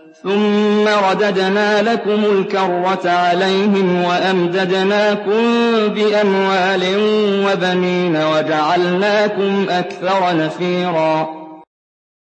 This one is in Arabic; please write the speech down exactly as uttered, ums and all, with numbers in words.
ثُمَّ رَدَدْنَا لَكُمُ الْكَرَّةَ عَلَيْهِمْ وَأَمْدَدْنَاكُم بِأَمْوَالٍ وَبَنِينَ وَجَعَلْنَاكُمْ أَكْثَرَ نَفِيرًا